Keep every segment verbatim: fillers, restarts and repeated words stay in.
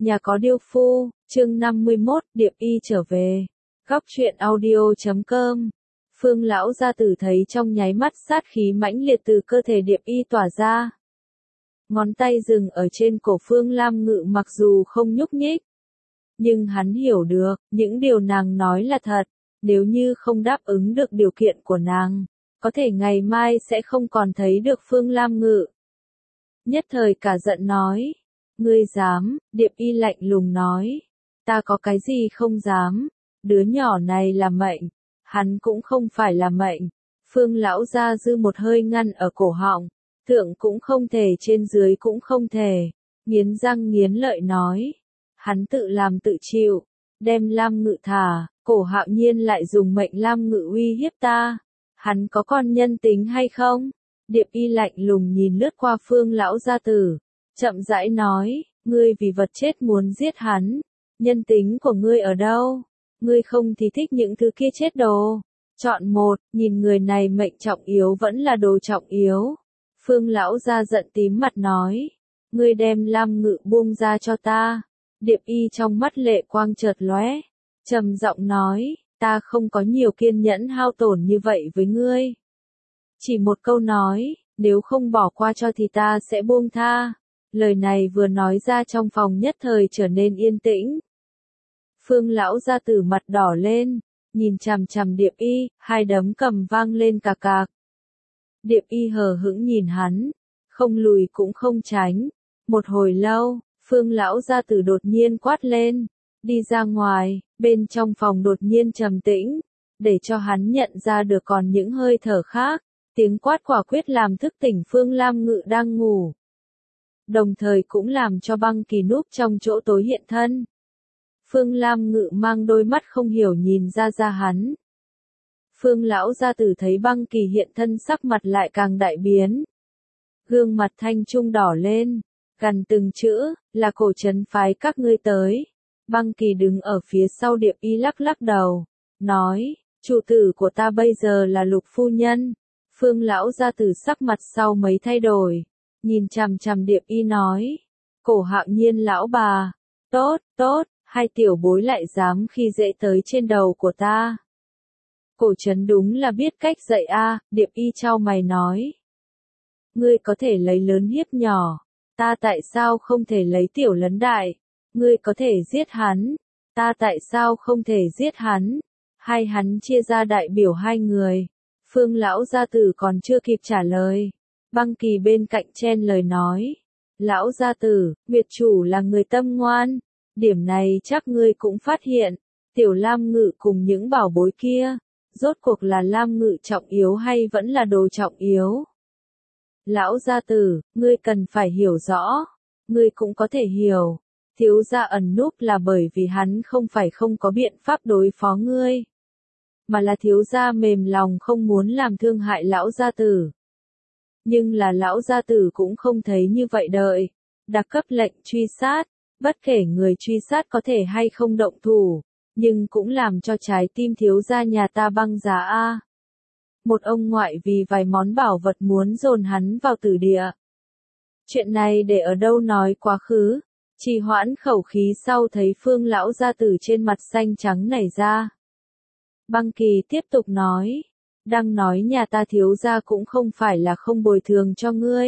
Nhà có điêu phu, chương năm mươi mốt, Điệp Y trở về. Góc truyện audio chấm com. Phương lão gia tử thấy trong nháy mắt sát khí mãnh liệt từ cơ thể Điệp Y tỏa ra. Ngón tay dừng ở trên cổ Phương Lam Ngự mặc dù không nhúc nhích. Nhưng hắn hiểu được, những điều nàng nói là thật, nếu như không đáp ứng được điều kiện của nàng, có thể ngày mai sẽ không còn thấy được Phương Lam Ngự. Nhất thời cả giận nói. Ngươi dám, Điệp Y lạnh lùng nói. Ta có cái gì không dám, đứa nhỏ này là mệnh, hắn cũng không phải là mệnh. Phương lão gia dư một hơi ngăn ở cổ họng, thượng cũng không thể trên dưới cũng không thể, nghiến răng nghiến lợi nói. Hắn tự làm tự chịu, đem Lam Ngự thả, cổ Hạo Nhiên lại dùng mệnh Lam Ngự uy hiếp ta. Hắn có con nhân tính hay không? Điệp Y lạnh lùng nhìn lướt qua Phương lão gia tử. Chậm rãi nói, ngươi vì vật chết muốn giết hắn, nhân tính của ngươi ở đâu? Ngươi không thì thích những thứ kia chết đồ. Chọn một, nhìn người này mệnh trọng yếu vẫn là đồ trọng yếu. Phương lão gia giận tím mặt nói, ngươi đem Lam Ngự buông ra cho ta. Điệp Y trong mắt lệ quang chợt lóe, trầm giọng nói, ta không có nhiều kiên nhẫn hao tổn như vậy với ngươi. Chỉ một câu nói, nếu không bỏ qua cho thì ta sẽ buông tha. Lời này vừa nói ra trong phòng nhất thời trở nên yên tĩnh. Phương lão gia tử mặt đỏ lên, nhìn chằm chằm Điệp Y, hai đấm cầm vang lên cạc cạc. Điệp Y hờ hững nhìn hắn, không lùi cũng không tránh. Một hồi lâu, Phương lão gia tử đột nhiên quát lên, đi ra ngoài, bên trong phòng đột nhiên trầm tĩnh, để cho hắn nhận ra được còn những hơi thở khác. Tiếng quát quả quyết làm thức tỉnh Phương Lam Ngự đang ngủ. Đồng thời cũng làm cho Băng Kỳ núp trong chỗ tối hiện thân. Phương Lam Ngự mang đôi mắt không hiểu nhìn ra ra hắn. Phương lão gia tử thấy Băng Kỳ hiện thân sắc mặt lại càng đại biến. Gương mặt thanh trung đỏ lên, gằn từng chữ, là cổ trấn phái các ngươi tới. Băng Kỳ đứng ở phía sau Điệp Y lắc lắc đầu, nói, chủ tử của ta bây giờ là Lục phu nhân. Phương lão gia tử sắc mặt sau mấy thay đổi. Nhìn chằm chằm Điệp Y nói, cổ Hạo Nhiên lão bà, tốt, tốt, hai tiểu bối lại dám khi dễ tới trên đầu của ta. Cổ trấn đúng là biết cách dạy a. Điệp Y chau mày nói. Ngươi có thể lấy lớn hiếp nhỏ, ta tại sao không thể lấy tiểu lấn đại? Ngươi có thể giết hắn, ta tại sao không thể giết hắn? Hai hắn chia ra đại biểu hai người. Phương lão gia tử còn chưa kịp trả lời. Băng Kỳ bên cạnh chen lời nói. Lão gia tử, Nguyệt chủ là người tâm ngoan. Điểm này chắc ngươi cũng phát hiện. Tiểu Lam Ngự cùng những bảo bối kia. Rốt cuộc là Lam Ngự trọng yếu hay vẫn là đồ trọng yếu? Lão gia tử, ngươi cần phải hiểu rõ. Ngươi cũng có thể hiểu. Thiếu gia ẩn núp là bởi vì hắn không phải không có biện pháp đối phó ngươi. Mà là thiếu gia mềm lòng không muốn làm thương hại lão gia tử. Nhưng là lão gia tử cũng không thấy như vậy đợi. Đặc cấp lệnh truy sát, bất kể người truy sát có thể hay không động thủ, nhưng cũng làm cho trái tim thiếu gia nhà ta băng giá a. Một ông ngoại vì vài món bảo vật muốn dồn hắn vào tử địa. Chuyện này để ở đâu nói quá khứ, trì hoãn khẩu khí sau thấy Phương lão gia tử trên mặt xanh trắng nảy ra. Băng Kỳ tiếp tục nói, đang nói nhà ta thiếu gia cũng không phải là không bồi thường cho ngươi.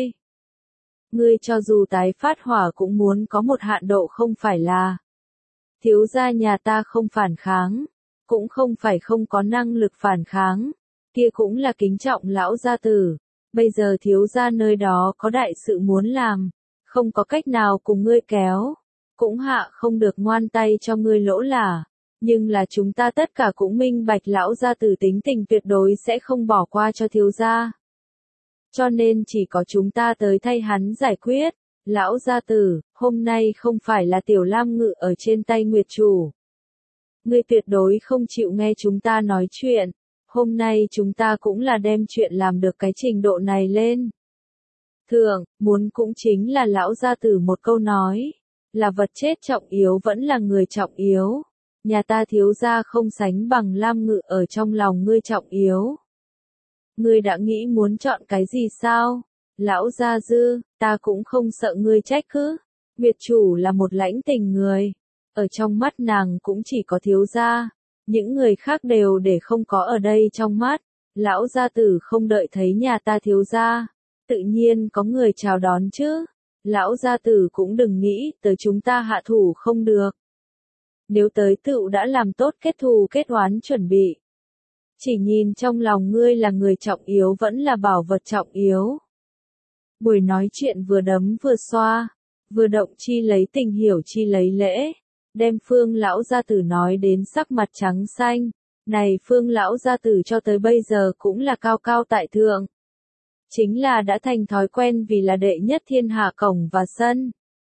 Ngươi cho dù tái phát hỏa cũng muốn có một hạn độ không phải là. Thiếu gia nhà ta không phản kháng, cũng không phải không có năng lực phản kháng, kia cũng là kính trọng lão gia tử. Bây giờ thiếu gia nơi đó có đại sự muốn làm, không có cách nào cùng ngươi kéo, cũng hạ không được ngoan tay cho ngươi lỗ lả. Nhưng là chúng ta tất cả cũng minh bạch lão gia tử tính tình tuyệt đối sẽ không bỏ qua cho thiếu gia. Cho nên chỉ có chúng ta tới thay hắn giải quyết. Lão gia tử, hôm nay không phải là tiểu Lam Ngự ở trên tay Nguyệt chủ. Ngươi tuyệt đối không chịu nghe chúng ta nói chuyện. Hôm nay chúng ta cũng là đem chuyện làm được cái trình độ này lên. Thượng, muốn cũng chính là lão gia tử một câu nói. Là vật chết trọng yếu vẫn là người trọng yếu. Nhà ta thiếu gia không sánh bằng Lam Ngự ở trong lòng ngươi trọng yếu. Ngươi đã nghĩ muốn chọn cái gì sao? Lão gia dư, ta cũng không sợ ngươi trách cứ. Nguyệt chủ là một lãnh tình người. Ở trong mắt nàng cũng chỉ có thiếu gia. Những người khác đều để không có ở đây trong mắt. Lão gia tử không đợi thấy nhà ta thiếu gia. Tự nhiên có người chào đón chứ. Lão gia tử cũng đừng nghĩ tới chúng ta hạ thủ không được. Nếu tới tựu đã làm tốt kết thù kết oán chuẩn bị. Chỉ nhìn trong lòng ngươi là người trọng yếu vẫn là bảo vật trọng yếu. Buổi nói chuyện vừa đấm vừa xoa, vừa động chi lấy tình hiểu chi lấy lễ, đem Phương lão gia tử nói đến sắc mặt trắng xanh. Này Phương lão gia tử cho tới bây giờ cũng là cao cao tại thượng. Chính là đã thành thói quen vì là đệ nhất thiên hạ cổng và sân.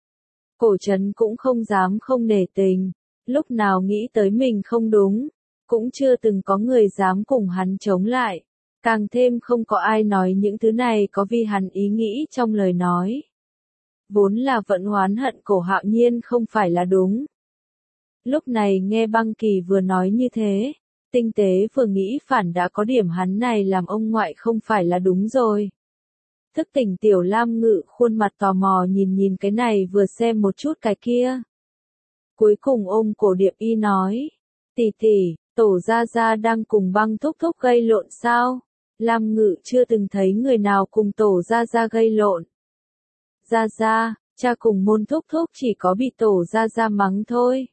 Cổ trấn cũng không dám không nể tình, lúc nào nghĩ tới mình không đúng, cũng chưa từng có người dám cùng hắn chống lại. Càng thêm không có ai nói những thứ này có vì hắn ý nghĩ trong lời nói. Vốn là vẫn oán hận Cổ Hạo Nhiên không phải là đúng. Lúc này nghe Băng Kỳ vừa nói như thế, tinh tế vừa nghĩ phản đã có điểm hắn này làm ông ngoại không phải là đúng rồi. Thức tỉnh Tiểu Lam Ngự khuôn mặt tò mò nhìn nhìn cái này vừa xem một chút cái kia. Cuối cùng ôm cổ Điệp Y nói, tỷ tỷ, Tổ gia gia đang cùng Băng thúc thúc gây lộn sao? Lam Ngự chưa từng thấy người nào cùng Tổ gia gia gây lộn. Gia gia, cha cùng Môn thúc thúc chỉ có bị Tổ gia gia mắng thôi.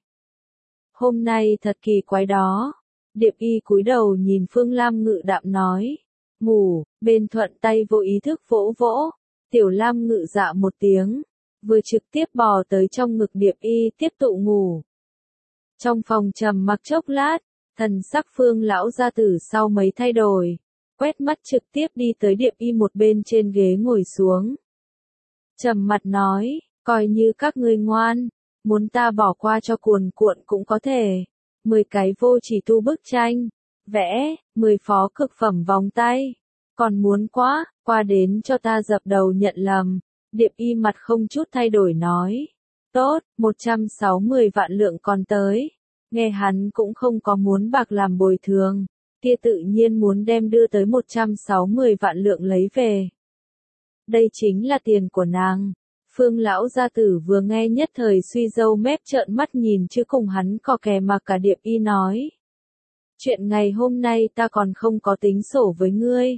Hôm nay thật kỳ quái đó. Điệp Y cúi đầu nhìn Phương Lam Ngự đạm nói, ngủ, bên thuận tay vô ý thức vỗ vỗ. Tiểu Lam Ngự dạ một tiếng, vừa trực tiếp bò tới trong ngực Điệp Y tiếp tục ngủ. Trong phòng trầm mặc chốc lát, thần sắc Phương lão gia tử sau mấy thay đổi, quét mắt trực tiếp đi tới Điệp Y một bên trên ghế ngồi xuống. Trầm mặt nói, coi như các ngươi ngoan, muốn ta bỏ qua cho cuồn cuộn cũng có thể. Mười cái vô chỉ tu bức tranh, vẽ, mười phó cực phẩm vòng tay. Còn muốn quá, qua đến cho ta dập đầu nhận lầm. Điệp Y mặt không chút thay đổi nói. Tốt, một trăm sáu mươi vạn lượng còn tới. Nghe hắn cũng không có muốn bạc làm bồi thường. Kia tự nhiên muốn đem đưa tới một trăm sáu mươi vạn lượng lấy về. Đây chính là tiền của nàng. Phương lão gia tử vừa nghe nhất thời suy râu mép trợn mắt nhìn chứ cùng hắn có kè mà cả Điệp Y nói. Chuyện ngày hôm nay ta còn không có tính sổ với ngươi.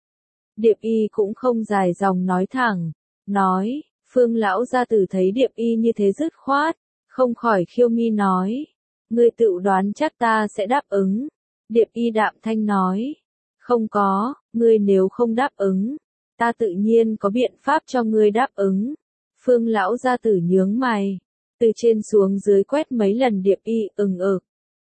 Điệp Y cũng không dài dòng nói thẳng, nói, Phương lão gia tử thấy Điệp Y như thế dứt khoát, không khỏi khiêu mi nói, ngươi tự đoán chắc ta sẽ đáp ứng. Điệp Y đạm thanh nói, không có, ngươi nếu không đáp ứng, ta tự nhiên có biện pháp cho ngươi đáp ứng. Phương lão gia tử nhướng mày, từ trên xuống dưới quét mấy lần Điệp Y ừng ực.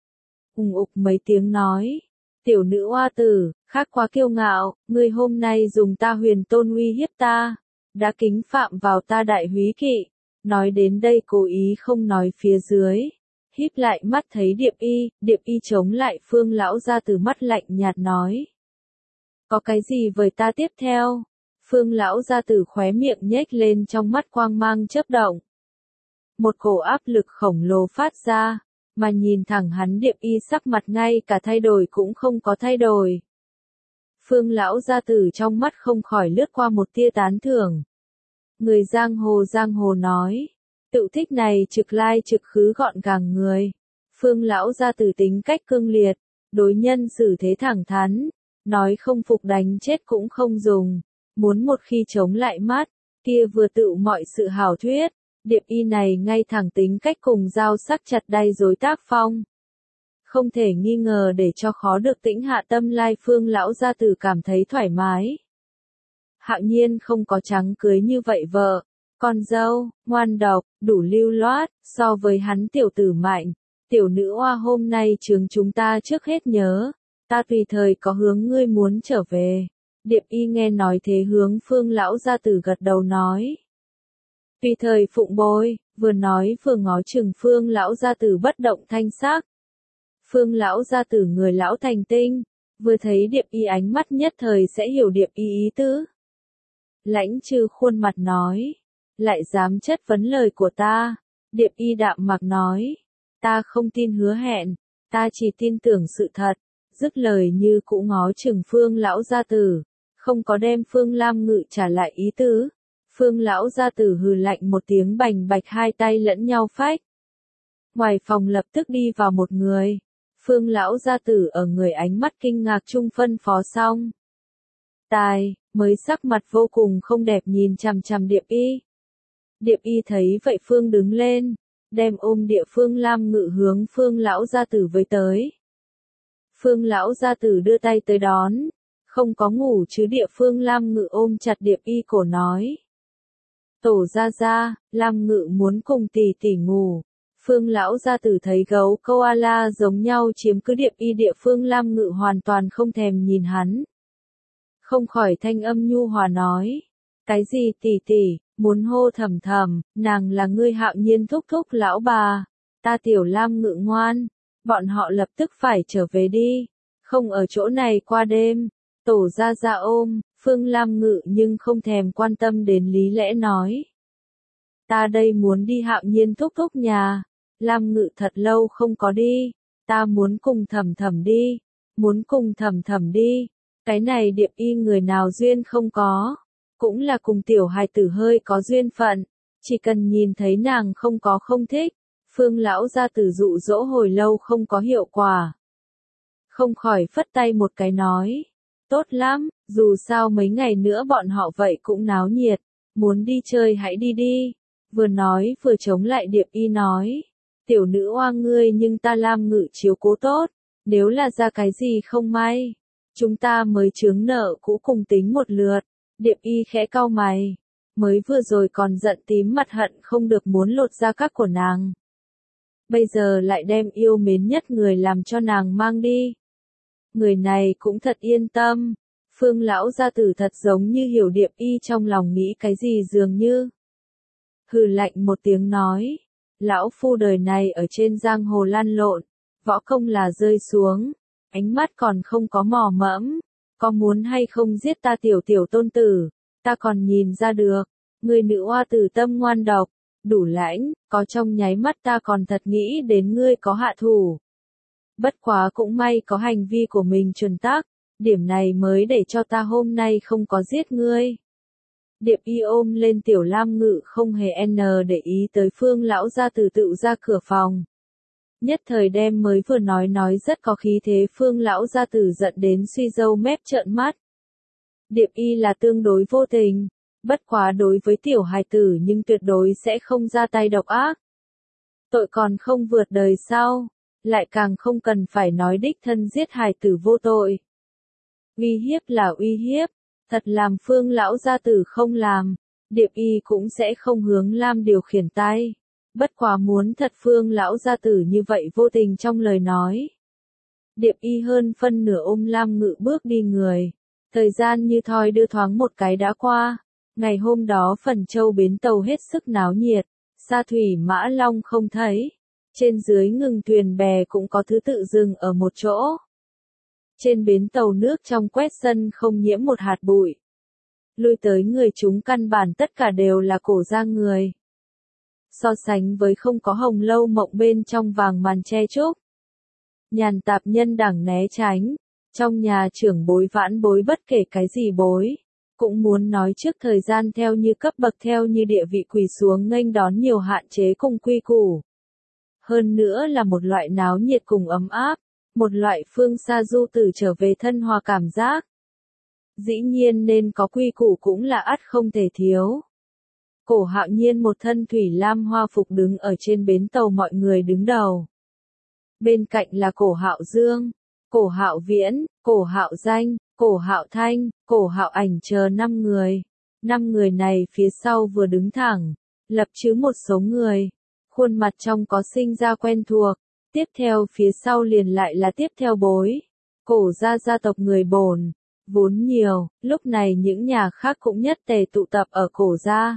Ùng ục mấy tiếng nói, tiểu nữ oa tử, khác quá kiêu ngạo, ngươi hôm nay dùng ta huyền tôn uy hiếp ta, đã kính phạm vào ta đại húy kỵ. Nói đến đây cố ý không nói phía dưới, híp lại mắt thấy Điệp Y, Điệp Y chống lại Phương lão gia tử mắt lạnh nhạt nói. Có cái gì với ta tiếp theo? Phương lão gia tử khóe miệng nhếch lên trong mắt quang mang chớp động. Một cổ áp lực khổng lồ phát ra, mà nhìn thẳng hắn Điệp Y sắc mặt ngay cả thay đổi cũng không có thay đổi. Phương lão gia tử trong mắt không khỏi lướt qua một tia tán thưởng. Người giang hồ giang hồ nói, tự thích này trực lai trực khứ gọn gàng người. Phương lão gia tử tính cách cương liệt, đối nhân xử thế thẳng thắn, nói không phục đánh chết cũng không dùng. Muốn một khi chống lại mát, kia vừa tự mọi sự hảo thuyết. Điệp Y này ngay thẳng tính cách cùng dao sắc chặt đay dối tác phong. Không thể nghi ngờ để cho khó được tĩnh hạ tâm lai Phương lão gia tử cảm thấy thoải mái. Hạo Nhiên không có trắng cưới như vậy vợ, con dâu, ngoan độc, đủ lưu loát, so với hắn tiểu tử mạnh. Tiểu nữ oa hôm nay trường chúng ta trước hết nhớ, ta tùy thời có hướng ngươi muốn trở về. Điệp Y nghe nói thế hướng Phương lão gia tử gật đầu nói. Tùy thời phụng bồi, vừa nói vừa ngó chừng Phương lão gia tử bất động thanh sắc. Phương lão gia tử người lão thành tinh, vừa thấy Điệp Y ánh mắt nhất thời sẽ hiểu Điệp Y ý tứ. Lãnh Trư khuôn mặt nói, lại dám chất vấn lời của ta. Điệp Y đạm mặc nói, ta không tin hứa hẹn, ta chỉ tin tưởng sự thật. Dứt lời như cũ ngó chừng Phương lão gia tử, không có đem Phương Lam Ngự trả lại ý tứ. Phương lão gia tử hừ lạnh một tiếng bành bạch hai tay lẫn nhau phách. Ngoài phòng lập tức đi vào một người. Phương lão gia tử ở người ánh mắt kinh ngạc chung phân phó xong. Tài, mới sắc mặt vô cùng không đẹp nhìn chằm chằm Điệp Y. Điệp Y thấy vậy Phương đứng lên, đem ôm địa Phương Lam Ngự hướng Phương lão gia tử với tới. Phương lão gia tử đưa tay tới đón, không có ngủ chứ địa Phương Lam Ngự ôm chặt Điệp Y cổ nói. Tổ gia gia, Lam Ngự muốn cùng tỷ tỷ ngủ. Phương lão gia tử thấy gấu koala giống nhau chiếm cứ Điệp Y địa Phương Lam Ngự hoàn toàn không thèm nhìn hắn. Không khỏi thanh âm nhu hòa nói. Cái gì tỷ tỷ, muốn hô thầm thầm, nàng là ngươi Hạo Nhiên thúc thúc lão bà. Ta tiểu Lam Ngự ngoan, bọn họ lập tức phải trở về đi. Không ở chỗ này qua đêm. Tổ gia gia ôm, Phương Lam Ngự nhưng không thèm quan tâm đến lý lẽ nói. Ta đây muốn đi Hạo Nhiên thúc thúc nhà. Lam Ngự thật lâu không có đi. Ta muốn cùng thầm thầm đi. Muốn cùng thầm thầm đi. Cái này Điệp Y người nào duyên không có. Cũng là cùng tiểu hài tử hơi có duyên phận. Chỉ cần nhìn thấy nàng không có không thích. Phương lão gia tử dụ dỗ hồi lâu không có hiệu quả. Không khỏi phất tay một cái nói. Tốt lắm, dù sao mấy ngày nữa bọn họ vậy cũng náo nhiệt. Muốn đi chơi hãy đi đi. Vừa nói vừa chống lại Điệp Y nói. Tiểu nữ oa ngươi nhưng ta Lam Ngự chiếu cố tốt. Nếu là ra cái gì không may. Chúng ta mới chướng nợ cũ cùng tính một lượt. Điệp Y khẽ cau mày. Mới vừa rồi còn giận tím mặt hận không được muốn lột da các của nàng. Bây giờ lại đem yêu mến nhất người làm cho nàng mang đi. Người này cũng thật yên tâm. Phương lão gia tử thật giống như hiểu Điệp Y trong lòng nghĩ cái gì dường như. Hừ lạnh một tiếng nói. Lão phu đời này ở trên giang hồ lăn lộn. Võ công là rơi xuống. Ánh mắt còn không có mò mẫm. Có muốn hay không giết ta tiểu tiểu tôn tử. Ta còn nhìn ra được. Người nữ oa tử tâm ngoan độc. Đủ lãnh. Có trong nháy mắt ta còn thật nghĩ đến ngươi có hạ thủ. Bất quá cũng may có hành vi của mình chuẩn tắc. Điểm này mới để cho ta hôm nay không có giết ngươi. Điệp Y ôm lên tiểu Lam Ngự không hề n để ý tới Phương lão gia tử tự ra cửa phòng. Nhất thời đem mới vừa nói nói rất có khí thế Phương lão gia tử giận đến suy râu mép trợn mắt. Điệp Y là tương đối vô tình, bất quá đối với tiểu hài tử nhưng tuyệt đối sẽ không ra tay độc ác. Tội còn không vượt đời sau, lại càng không cần phải nói đích thân giết hài tử vô tội. Uy hiếp là uy hiếp, thật làm Phương lão gia tử không làm, Điệp Y cũng sẽ không hướng Lam điều khiển tay. Bất quá muốn thật Phương lão gia tử như vậy vô tình trong lời nói. Điệp Y hơn phân nửa ôm Lam Ngự bước đi người. Thời gian như thoi đưa thoáng một cái đã qua. Ngày hôm đó Phần Châu bến tàu hết sức náo nhiệt. Sa thủy mã long không thấy. Trên dưới ngừng thuyền bè cũng có thứ tự dừng ở một chỗ. Trên bến tàu nước trong quét sân không nhiễm một hạt bụi. Lui tới người chúng căn bản tất cả đều là cổ gia người. So sánh với không có hồng lâu mộng bên trong vàng màn che trúc. Nhàn tạp nhân đẳng né tránh. Trong nhà trưởng bối vãn bối bất kể cái gì bối. Cũng muốn nói trước thời gian theo như cấp bậc theo như địa vị quỳ xuống nghênh đón nhiều hạn chế cùng quy củ. Hơn nữa là một loại náo nhiệt cùng ấm áp. Một loại phương xa du tử trở về thân hòa cảm giác. Dĩ nhiên nên có quy củ cũng là ắt không thể thiếu. Cổ Hạo Nhiên một thân thủy lam hoa phục đứng ở trên bến tàu mọi người đứng đầu. Bên cạnh là Cổ Hạo Dương, Cổ Hạo Viễn, Cổ Hạo Danh, Cổ Hạo Thanh, Cổ Hạo Ảnh chờ năm người. Năm người này phía sau vừa đứng thẳng, lập chứ một số người. Khuôn mặt trong có sinh ra quen thuộc. Tiếp theo phía sau liền lại là tiếp theo bối. Cổ gia gia tộc người bổn, vốn nhiều, lúc này những nhà khác cũng nhất tề tụ tập ở cổ gia.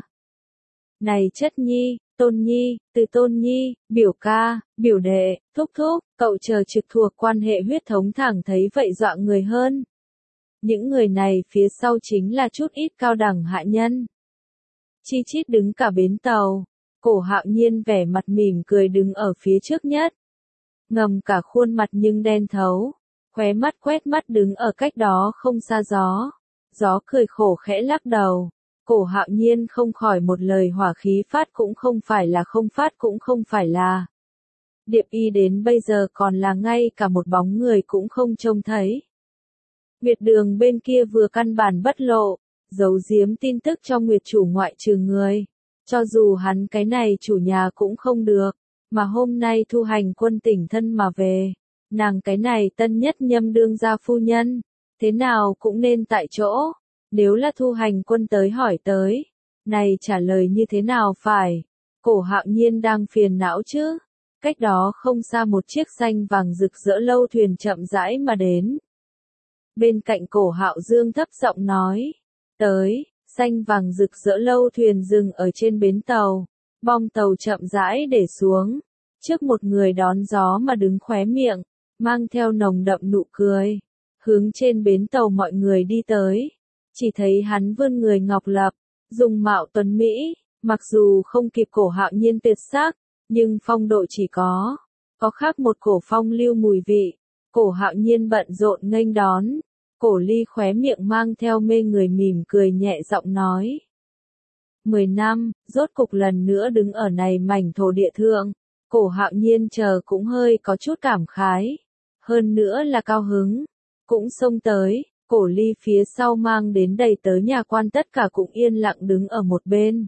Này chất nhi, tôn nhi, từ tôn nhi, biểu ca, biểu đệ, thúc thúc, cậu chờ trực thuộc quan hệ huyết thống thẳng thấy vậy dọa người hơn. Những người này phía sau chính là chút ít cao đẳng hạ nhân. Chi chít đứng cả bến tàu, Cổ Hạo Nhiên vẻ mặt mỉm cười đứng ở phía trước nhất. Ngầm cả khuôn mặt nhưng đen thấu, khóe mắt quét mắt đứng ở cách đó không xa gió. Gió cười khổ khẽ lắc đầu, Cổ Hạo Nhiên không khỏi một lời hỏa khí phát cũng không phải là không phát cũng không phải là. Điệp y đến bây giờ còn là ngay cả một bóng người cũng không trông thấy. Nguyệt Đường bên kia vừa căn bản bất lộ, giấu giếm tin tức cho Nguyệt chủ ngoại trừ người. Cho dù hắn cái này chủ nhà cũng không được, mà hôm nay Thu Hành Quân tỉnh thân mà về. Nàng cái này tân nhất nhâm đương gia phu nhân, thế nào cũng nên tại chỗ. Nếu là Thu Hành Quân tới hỏi tới, này trả lời như thế nào phải? Cổ Hạo Nhiên đang phiền não chứ. Cách đó không xa một chiếc xanh vàng rực rỡ lâu thuyền chậm rãi mà đến. Bên cạnh Cổ Hạo Dương thấp giọng nói, tới, xanh vàng rực rỡ lâu thuyền dừng ở trên bến tàu, bong tàu chậm rãi để xuống, trước một người đón gió mà đứng khóe miệng, mang theo nồng đậm nụ cười, hướng trên bến tàu mọi người đi tới, chỉ thấy hắn vươn người ngọc lập, dùng mạo tuấn Mỹ, mặc dù không kịp Cổ Hạo Nhiên tuyệt sắc, nhưng phong độ chỉ có, có khác một cổ phong lưu mùi vị. Cổ Hạo Nhiên bận rộn nghênh đón, Cổ Ly khóe miệng mang theo mê người mỉm cười nhẹ giọng nói. Mười năm, rốt cục lần nữa đứng ở này mảnh thổ địa thượng, Cổ Hạo Nhiên chờ cũng hơi có chút cảm khái, hơn nữa là cao hứng, cũng xông tới, Cổ Ly phía sau mang đến đầy tớ nhà quan tất cả cũng yên lặng đứng ở một bên.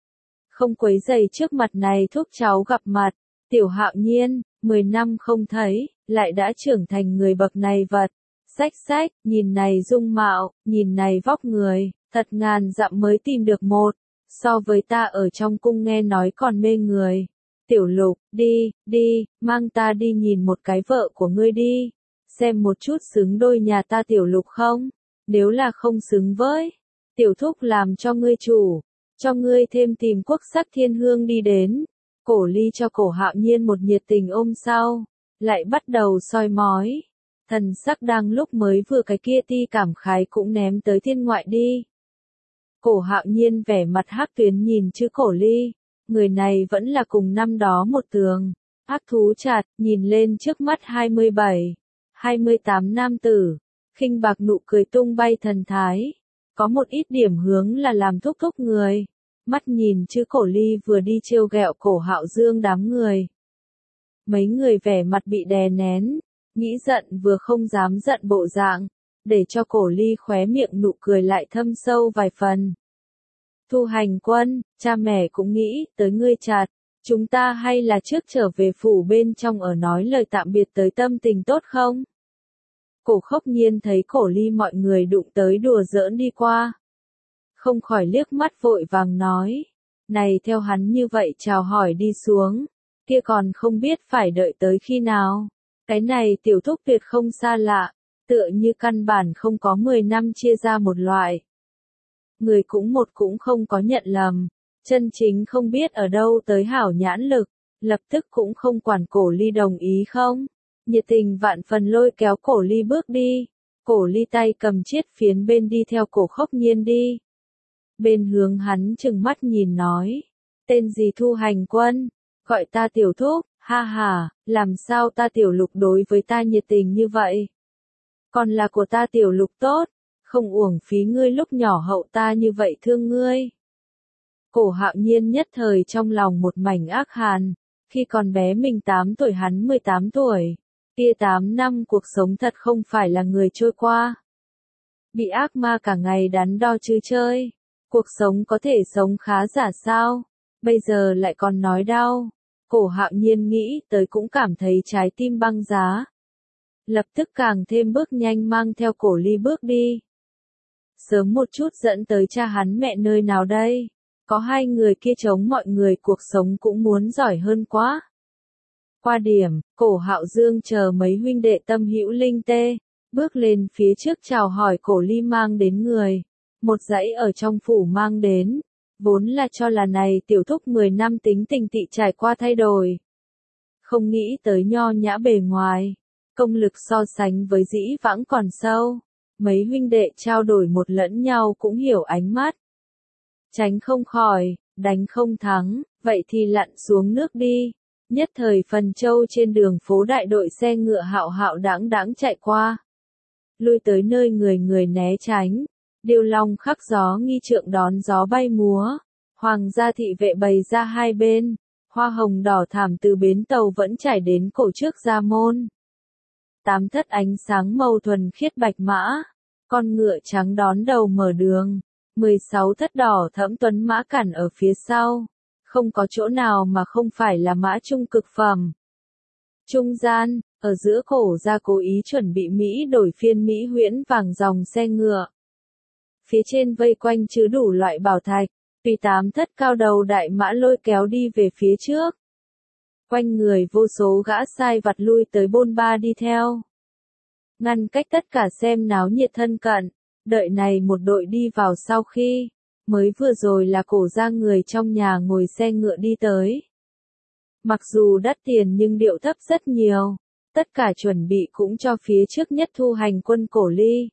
Không quấy rầy trước mặt này thúc cháu gặp mặt, Tiểu Hạo Nhiên, mười năm không thấy, lại đã trưởng thành người bậc này vật. Xách xách, nhìn này dung mạo, nhìn này vóc người, thật ngàn dặm mới tìm được một, so với ta ở trong cung nghe nói còn mê người. Tiểu Lục, đi, đi, mang ta đi nhìn một cái vợ của ngươi đi, xem một chút xứng đôi nhà ta Tiểu Lục không, nếu là không xứng với, Tiểu Thúc làm cho ngươi chủ, cho ngươi thêm tìm quốc sắc thiên hương đi đến. Cổ Ly cho Cổ Hạo Nhiên một nhiệt tình ôm sau, lại bắt đầu soi mói. Thần sắc đang lúc mới vừa cái kia ti cảm khái cũng ném tới thiên ngoại đi. Cổ Hạo Nhiên vẻ mặt hắc tuyến nhìn chữ Cổ Ly, người này vẫn là cùng năm đó một tường, ác thú chặt, nhìn lên trước mắt hai mươi bảy, hai mươi tám nam tử, khinh bạc nụ cười tung bay thần thái, có một ít điểm hướng là làm thúc thúc người. Mắt nhìn chữ Cổ Ly vừa đi trêu ghẹo Cổ Hạo Dương đám người. Mấy người vẻ mặt bị đè nén, nghĩ giận vừa không dám giận bộ dạng, để cho Cổ Ly khóe miệng nụ cười lại thâm sâu vài phần. Thu Hành Quân, cha mẹ cũng nghĩ tới ngươi chặt, chúng ta hay là trước trở về phủ bên trong ở nói lời tạm biệt tới tâm tình tốt không? Cổ Khốc Nhiên thấy Cổ Ly mọi người đụng tới đùa giỡn đi qua. Không khỏi liếc mắt vội vàng nói, này theo hắn như vậy chào hỏi đi xuống, kia còn không biết phải đợi tới khi nào. Cái này Tiểu Thúc tuyệt không xa lạ, tựa như căn bản không có mười năm chia ra một loại. Người cũng một cũng không có nhận lầm, chân chính không biết ở đâu tới hảo nhãn lực, lập tức cũng không quản Cổ Ly đồng ý không. Nhiệt tình vạn phần lôi kéo Cổ Ly bước đi, Cổ Ly tay cầm chiết phiến bên đi theo Cổ Khốc Nhiên đi. Bên hướng hắn chừng mắt nhìn nói, tên gì Thu Hành Quân, gọi ta Tiểu Thúc, ha ha, làm sao ta Tiểu Lục đối với ta nhiệt tình như vậy? Còn là của ta Tiểu Lục tốt, không uổng phí ngươi lúc nhỏ hậu ta như vậy thương ngươi. Cổ Hạo Nhiên nhất thời trong lòng một mảnh ác hàn, khi còn bé mình tám tuổi hắn mười tám tuổi, kia tám năm cuộc sống thật không phải là người trôi qua. Bị ác ma cả ngày đắn đo chứ chơi. Cuộc sống có thể sống khá giả sao, bây giờ lại còn nói đau. Cổ Hạo Nhiên nghĩ tới cũng cảm thấy trái tim băng giá. Lập tức càng thêm bước nhanh mang theo Cổ Ly bước đi. Sớm một chút dẫn tới cha hắn mẹ nơi nào đây, có hai người kia chống mọi người cuộc sống cũng muốn giỏi hơn quá. Qua điểm, Cổ Hạo Dương chờ mấy huynh đệ tâm hữu linh tê, bước lên phía trước chào hỏi Cổ Ly mang đến người. Một dãy ở trong phủ mang đến, vốn là cho là này Tiểu Thúc mười năm tính tình tị trải qua thay đổi. Không nghĩ tới nho nhã bề ngoài, công lực so sánh với dĩ vãng còn sâu, mấy huynh đệ trao đổi một lẫn nhau cũng hiểu ánh mắt. Tránh không khỏi, đánh không thắng, vậy thì lặn xuống nước đi. Nhất thời Phần Châu trên đường phố đại đội xe ngựa hạo hạo đãng đãng chạy qua. Lui tới nơi người người né tránh. Điêu long khắc gió nghi trượng đón gió bay múa, hoàng gia thị vệ bày ra hai bên, hoa hồng đỏ thảm từ bến tàu vẫn trải đến cổ trước gia môn. Tám thất ánh sáng màu thuần khiết bạch mã, con ngựa trắng đón đầu mở đường, mười sáu thất đỏ thẫm tuấn mã cản ở phía sau, không có chỗ nào mà không phải là mã trung cực phẩm. Trung gian, ở giữa cổ ra cố ý chuẩn bị Mỹ đổi phiên Mỹ huyễn vàng dòng xe ngựa. Phía trên vây quanh chứa đủ loại bảo thạch, tùy tám thất cao đầu đại mã lôi kéo đi về phía trước. Quanh người vô số gã sai vặt lui tới bôn ba đi theo. Ngăn cách tất cả xem náo nhiệt thân cận, đợi này một đội đi vào sau khi, mới vừa rồi là cổ ra người trong nhà ngồi xe ngựa đi tới. Mặc dù đắt tiền nhưng điệu thấp rất nhiều, tất cả chuẩn bị cũng cho phía trước nhất thu hành quân cổ ly.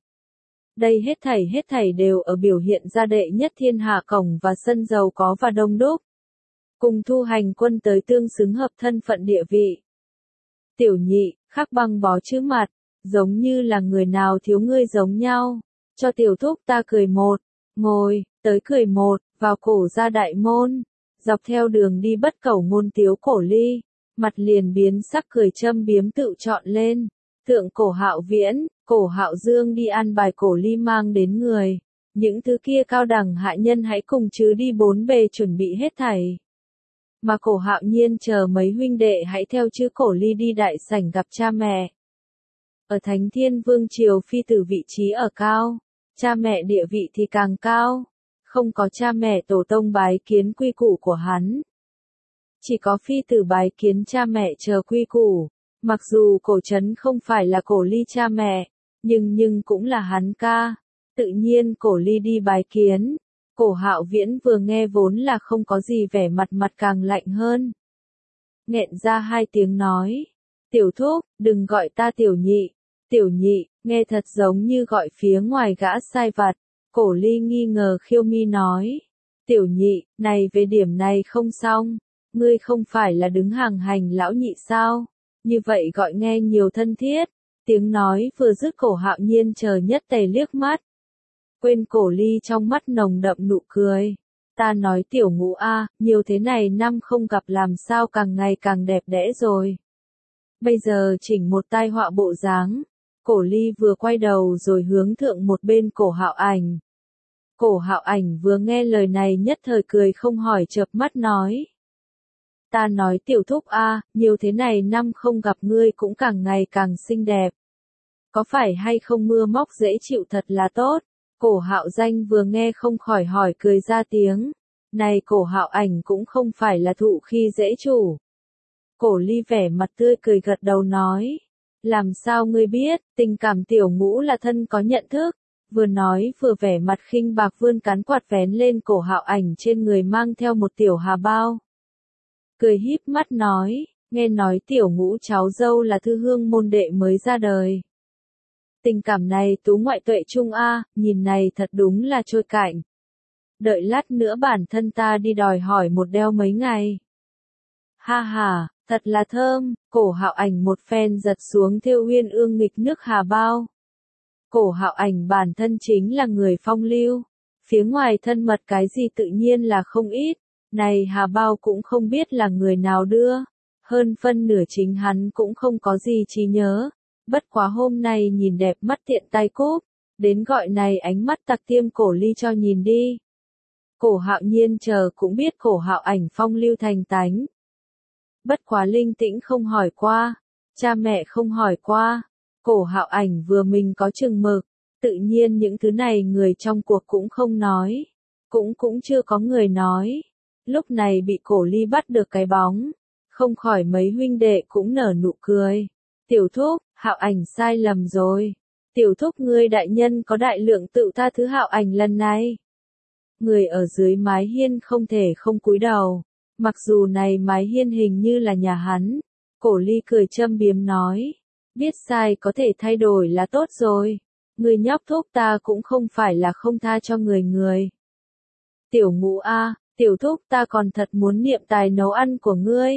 Đây hết thảy hết thảy đều ở biểu hiện ra đệ nhất thiên hạ cổng và sân giàu có và đông đúc. Cùng thu hành quân tới tương xứng hợp thân phận địa vị. Tiểu nhị, khắc băng bó chữ mặt, giống như là người nào thiếu ngươi giống nhau. Cho tiểu thúc ta cười một, ngồi, tới cười một, vào cổ ra đại môn. Dọc theo đường đi bất cẩu ngôn tiếu cổ ly, mặt liền biến sắc cười châm biếm tự chọn lên. Thượng cổ Hạo Viễn, cổ Hạo Dương đi ăn bài cổ ly mang đến người. Những thứ kia cao đẳng hạ nhân hãy cùng chứ đi bốn bề chuẩn bị hết thảy. Mà cổ Hạo Nhiên chờ mấy huynh đệ hãy theo chữ cổ ly đi đại sảnh gặp cha mẹ. Ở Thánh Thiên Vương Triều phi tử vị trí ở cao, cha mẹ địa vị thì càng cao. Không có cha mẹ tổ tông bái kiến quy củ của hắn. Chỉ có phi tử bái kiến cha mẹ chờ quy củ. Mặc dù cổ trấn không phải là cổ ly cha mẹ, nhưng nhưng cũng là hắn ca. Tự nhiên cổ ly đi bái kiến. Cổ Hạo Viễn vừa nghe vốn là không có gì vẻ mặt mặt càng lạnh hơn. Nghẹn ra hai tiếng nói. Tiểu thúc, đừng gọi ta tiểu nhị. Tiểu nhị, nghe thật giống như gọi phía ngoài gã sai vặt. Cổ ly nghi ngờ khiêu mi nói. Tiểu nhị, này về điểm này không xong. Ngươi không phải là đứng hàng hành lão nhị sao? Như vậy gọi nghe nhiều thân thiết. Tiếng nói vừa dứt cổ Hạo Nhiên chờ nhất tề liếc mắt. Quên cổ ly trong mắt nồng đậm nụ cười. Ta nói tiểu ngũ a, nhiều thế này năm không gặp làm sao càng ngày càng đẹp đẽ rồi. Bây giờ chỉnh một tai họa bộ dáng. Cổ ly vừa quay đầu rồi hướng thượng một bên cổ Hạo Ảnh. Cổ Hạo Ảnh vừa nghe lời này nhất thời cười không hỏi chợp mắt nói. Ta nói tiểu thúc a, nhiều thế này năm không gặp ngươi cũng càng ngày càng xinh đẹp. Có phải hay không mưa móc dễ chịu thật là tốt. Cổ Hạo Danh vừa nghe không khỏi hỏi cười ra tiếng. Này cổ Hạo Ảnh cũng không phải là thụ khi dễ chủ. Cổ ly vẻ mặt tươi cười gật đầu nói. Làm sao ngươi biết, tình cảm tiểu ngũ là thân có nhận thức. Vừa nói vừa vẻ mặt khinh bạc vươn cán quạt vén lên cổ Hạo Ảnh trên người mang theo một tiểu hà bao. Cười híp mắt nói, nghe nói tiểu ngũ cháu dâu là thư hương môn đệ mới ra đời. Tình cảm này tú ngoại tuệ trung a, nhìn này thật đúng là trôi cạnh. Đợi lát nữa bản thân ta đi đòi hỏi một đeo mấy ngày. Ha ha, thật là thơm, cổ Hạo Ảnh một phen giật xuống thêu uyên ương nghịch nước hà bao. Cổ Hạo Ảnh bản thân chính là người phong lưu, phía ngoài thân mật cái gì tự nhiên là không ít, này hà bao cũng không biết là người nào đưa, hơn phân nửa chính hắn cũng không có gì trí nhớ, bất quá hôm nay nhìn đẹp mắt tiện tay cúp, đến gọi này ánh mắt tặc tiêm cổ ly cho nhìn đi. Cổ Hạo Nhiên chờ cũng biết cổ Hạo Ảnh phong lưu thành tánh. Bất quá linh tĩnh không hỏi qua, cha mẹ không hỏi qua, cổ Hạo Ảnh vừa mình có chừng mực, tự nhiên những thứ này người trong cuộc cũng không nói, cũng cũng chưa có người nói. Lúc này bị cổ ly bắt được cái bóng, không khỏi mấy huynh đệ cũng nở nụ cười. Tiểu thúc, Hạo Ảnh sai lầm rồi. Tiểu thúc ngươi đại nhân có đại lượng tự tha thứ Hạo Ảnh lần này. Người ở dưới mái hiên không thể không cúi đầu. Mặc dù này mái hiên hình như là nhà hắn. Cổ ly cười châm biếm nói. Biết sai có thể thay đổi là tốt rồi. Người nhóc thúc ta cũng không phải là không tha cho người người. Tiểu ngũ a, tiểu thúc ta còn thật muốn niệm tài nấu ăn của ngươi.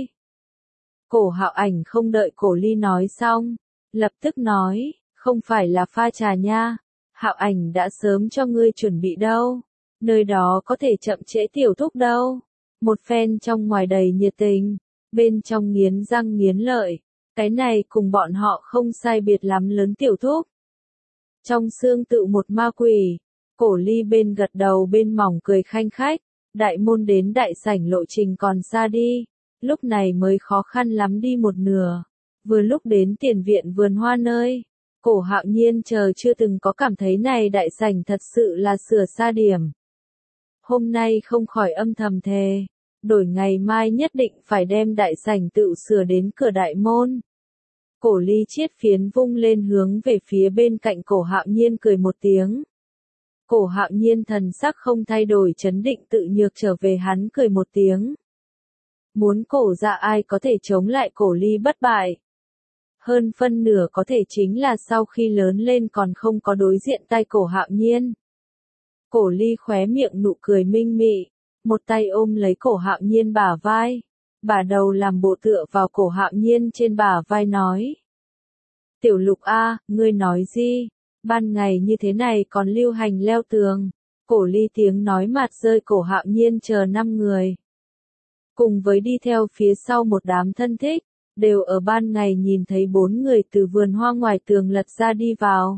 Cổ Hạo Ảnh không đợi cổ ly nói xong. Lập tức nói, không phải là pha trà nha. Hạo Ảnh đã sớm cho ngươi chuẩn bị đâu. Nơi đó có thể chậm trễ tiểu thúc đâu. Một phen trong ngoài đầy nhiệt tình, bên trong nghiến răng nghiến lợi. Cái này cùng bọn họ không sai biệt lắm lớn tiểu thúc. Trong xương tự một ma quỷ, Cổ Ly bên gật đầu bên mỏng cười khanh khách. Đại môn đến đại sảnh lộ trình còn xa đi, lúc này mới khó khăn lắm đi một nửa. Vừa lúc đến tiền viện vườn hoa nơi, Cổ Hạo Nhiên chờ chưa từng có cảm thấy này đại sảnh thật sự là sửa xa điểm. Hôm nay không khỏi âm thầm thề, đổi ngày mai nhất định phải đem đại sảnh tự sửa đến cửa đại môn. Cổ Ly chiết phiến vung lên hướng về phía bên cạnh Cổ Hạo Nhiên cười một tiếng. Cổ Hạo Nhiên thần sắc không thay đổi trấn định tự nhược trở về hắn cười một tiếng. Muốn Cổ Dạ ai có thể chống lại Cổ Ly bất bại. Hơn phân nửa có thể chính là sau khi lớn lên còn không có đối diện tay Cổ Hạo Nhiên. Cổ Ly khóe miệng nụ cười minh mị, một tay ôm lấy Cổ Hạo Nhiên bả vai, bả đầu làm bộ tựa vào Cổ Hạo Nhiên trên bả vai nói. Tiểu Lục a, ngươi nói gì? Ban ngày như thế này còn lưu hành leo tường. Cổ Ly tiếng nói mạt rơi Cổ Hạo Nhiên chờ năm người. Cùng với đi theo phía sau một đám thân thích, đều ở ban ngày nhìn thấy bốn người từ vườn hoa ngoài tường lật ra đi vào.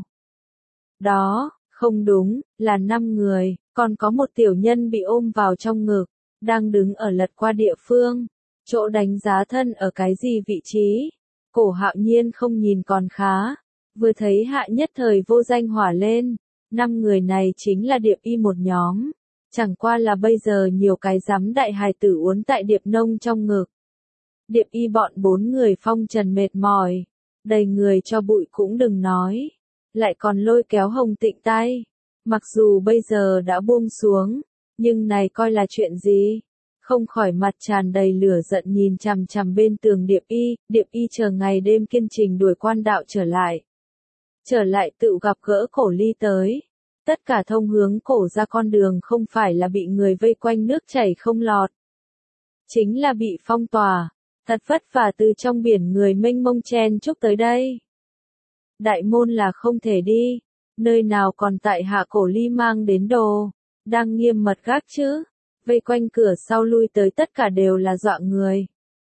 Đó, không đúng, là năm người, còn có một tiểu nhân bị ôm vào trong ngực, đang đứng ở lật qua địa phương. Chỗ đánh giá thân ở cái gì vị trí? Cổ Hạo Nhiên không nhìn còn khá. Vừa thấy hạ nhất thời vô danh hỏa lên, năm người này chính là Điệp Y một nhóm, chẳng qua là bây giờ nhiều cái giám đại hài tử uốn tại Điệp Nông trong ngực. Điệp Y bọn bốn người phong trần mệt mỏi, đầy người cho bụi cũng đừng nói, lại còn lôi kéo Hồng Tịnh tay, mặc dù bây giờ đã buông xuống, nhưng này coi là chuyện gì? Không khỏi mặt tràn đầy lửa giận nhìn chằm chằm bên tường Điệp Y, Điệp Y chờ ngày đêm kiên trình đuổi quan đạo trở lại. Trở lại tự gặp gỡ Cổ Ly tới. Tất cả thông hướng Cổ ra con đường không phải là bị người vây quanh nước chảy không lọt. Chính là bị phong tỏa, thật vất vả từ trong biển người mênh mông chen chúc tới đây. Đại môn là không thể đi, nơi nào còn tại hạ Cổ Ly mang đến đồ, đang nghiêm mật gác chứ, vây quanh cửa sau lui tới tất cả đều là dọa người.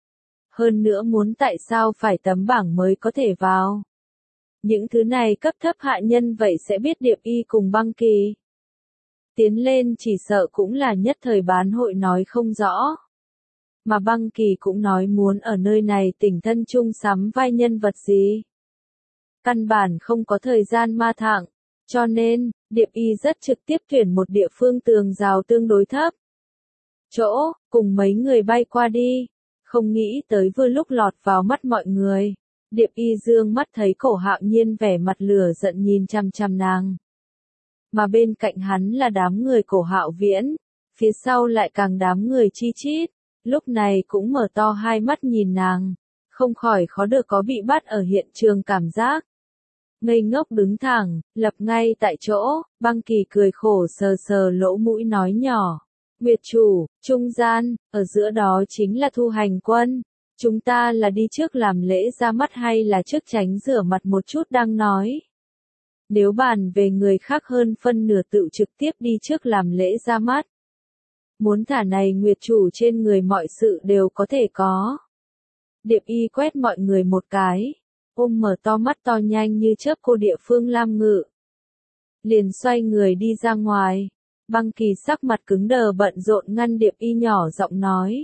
Hơn nữa muốn tại sao phải tấm bảng mới có thể vào. Những thứ này cấp thấp hạ nhân vậy sẽ biết Điệp Y cùng Băng Kỳ. Tiến lên chỉ sợ cũng là nhất thời bán hội nói không rõ. Mà Băng Kỳ cũng nói muốn ở nơi này tỉnh thân chung sắm vai nhân vật gì. Căn bản không có thời gian ma thẳng, cho nên, Điệp Y rất trực tiếp tuyển một địa phương tường rào tương đối thấp. Chỗ, cùng mấy người bay qua đi, không nghĩ tới vừa lúc lọt vào mắt mọi người. Điệp Y dương mắt thấy Cổ Hạo Nhiên vẻ mặt lửa giận nhìn chằm chằm nàng. Mà bên cạnh hắn là đám người Cổ Hạo Viễn, phía sau lại càng đám người chi chít, lúc này cũng mở to hai mắt nhìn nàng, không khỏi khó được có bị bắt ở hiện trường cảm giác. Ngây ngốc đứng thẳng, lập ngay tại chỗ, Băng Kỳ cười khổ sờ sờ lỗ mũi nói nhỏ. Nguyệt chủ, trung gian, ở giữa đó chính là Thu Hành Quân. Chúng ta là đi trước làm lễ ra mắt hay là trước tránh rửa mặt một chút đang nói. Nếu bàn về người khác hơn phân nửa tự trực tiếp đi trước làm lễ ra mắt. Muốn thả này Nguyệt chủ trên người mọi sự đều có thể có. Điệp Y quét mọi người một cái, ôm mở to mắt to nhanh như chớp cô địa phương Lam Ngự. Liền xoay người đi ra ngoài, Băng Kỳ sắc mặt cứng đờ bận rộn ngăn Điệp Y nhỏ giọng nói.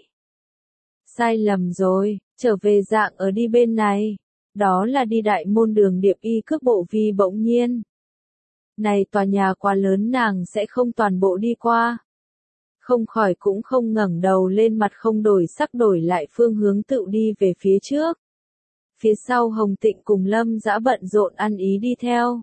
Sai lầm rồi, trở về dạng ở đi bên này. Đó là đi đại môn đường Điệp Y cước bộ vì bỗng nhiên. Này tòa nhà quá lớn nàng sẽ không toàn bộ đi qua. Không khỏi cũng không ngẩng đầu lên mặt không đổi sắc đổi lại phương hướng tự đi về phía trước. Phía sau Hồng Tịnh cùng Lâm Dã bận rộn ăn ý đi theo.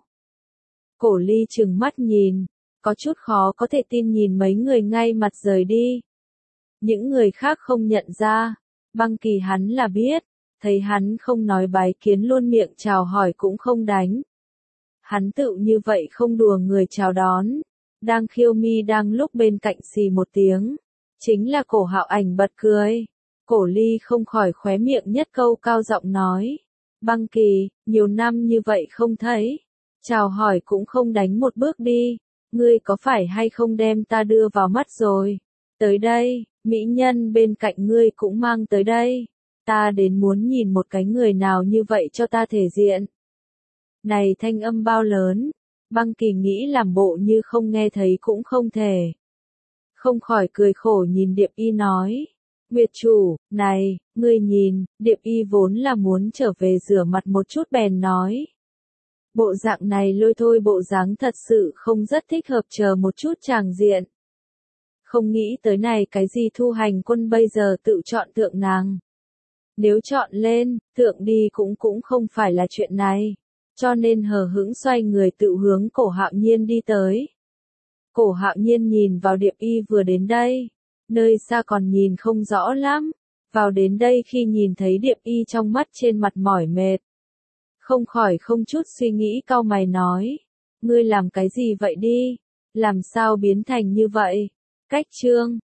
Cổ Ly trừng mắt nhìn, có chút khó có thể tin nhìn mấy người ngay mặt rời đi. Những người khác không nhận ra, Băng Kỳ hắn là biết, thấy hắn không nói bái kiến luôn miệng chào hỏi cũng không đánh. Hắn tự như vậy không đùa người chào đón, đang khiêu mi đang lúc bên cạnh xì một tiếng, chính là Cổ Hạo Ảnh bật cười. Cổ Ly không khỏi khóe miệng nhất câu cao giọng nói, Băng Kỳ, nhiều năm như vậy không thấy, Chào hỏi cũng không đánh một bước đi, ngươi có phải hay không đem ta đưa vào mắt rồi? Tới đây, mỹ nhân bên cạnh ngươi cũng mang tới đây. Ta đến muốn nhìn một cái người nào như vậy cho ta thể diện. Này thanh âm bao lớn, Băng Kỳ nghĩ làm bộ như không nghe thấy cũng không thể. Không khỏi cười khổ nhìn Điệp Y nói. Nguyệt chủ, này, ngươi nhìn, Điệp Y vốn là muốn trở về rửa mặt một chút bèn nói. Bộ dạng này lôi thôi bộ dáng thật sự không rất thích hợp, chờ một chút tràng diện. Không nghĩ tới này cái gì Thu Hành Quân bây giờ tự chọn thượng nàng. Nếu chọn lên, thượng đi cũng cũng không phải là chuyện này. Cho nên hờ hững xoay người tự hướng Cổ Hạo Nhiên đi tới. Cổ Hạo Nhiên nhìn vào Điệp Y vừa đến đây. Nơi xa còn nhìn không rõ lắm. Vào đến đây khi nhìn thấy Điệp Y trong mắt trên mặt mỏi mệt. Không khỏi không chút suy nghĩ cau mày nói. Ngươi làm cái gì vậy đi? Làm sao biến thành như vậy? Cách chương